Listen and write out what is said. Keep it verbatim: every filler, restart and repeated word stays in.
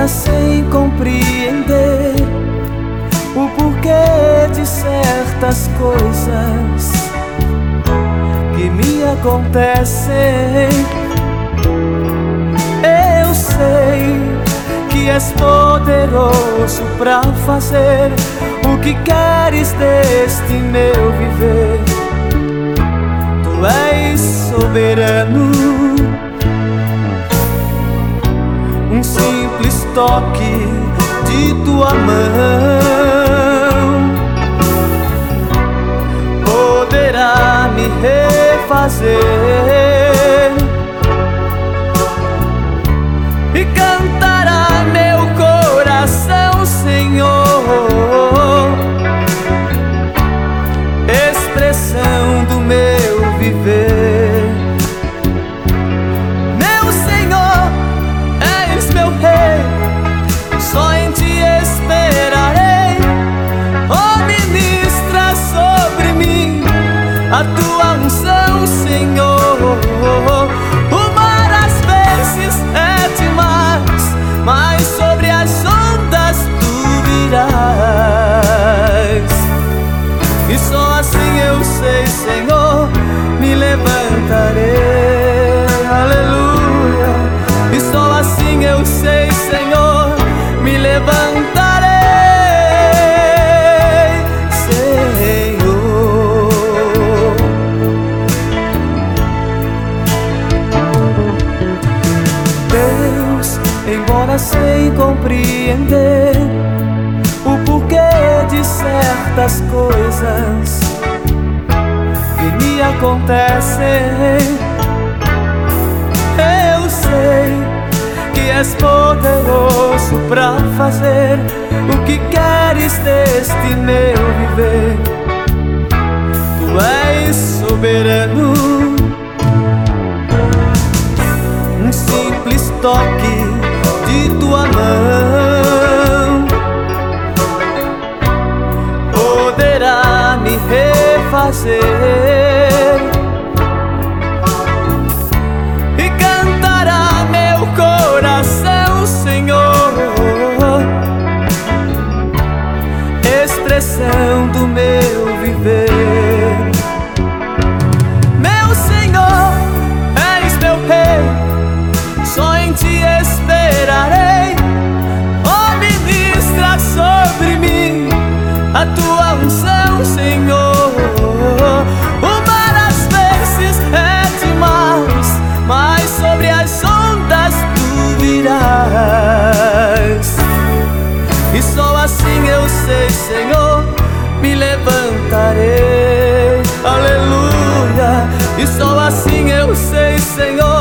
embora sem compreender o porquê de certas coisas que me acontecem. Eu sei que és poderoso pra fazer o que queres deste meu viver. Tu és soberano. Um simples toque de tua mão poderá me refazer e cantará meu coração, Senhor, expressão do meu viver. Meu Senhor, és meu Rei, só em Ti esperarei. Oh, ministra sobre mim a Tua unção, Senhor. O mar às vezes é demais, mas sobre as ondas Tu virás. E só assim eu sei, Senhor, me levantarei. Aleluia. E só assim eu sei, Senhor, me levantarei, Senhor. Deus, embora sem compreender o porquê de certas coisas que me acontecem, eu sei que és poderoso pra fazer o que queres deste meu viver. Tu és soberano. Um simples toque de tua mão poderá me refazer e cantará meu coração, Senhor, expressão do meu viver. Meu Senhor, és meu Rei, só em Ti esperarei. Oh, ministra sobre mim a Tua unção, Senhor. O mar às vezes é demais, mas sobre as ondas Tu virás. E só assim eu sei, Senhor, me levantarei. Aleluia. E só assim eu sei, Senhor,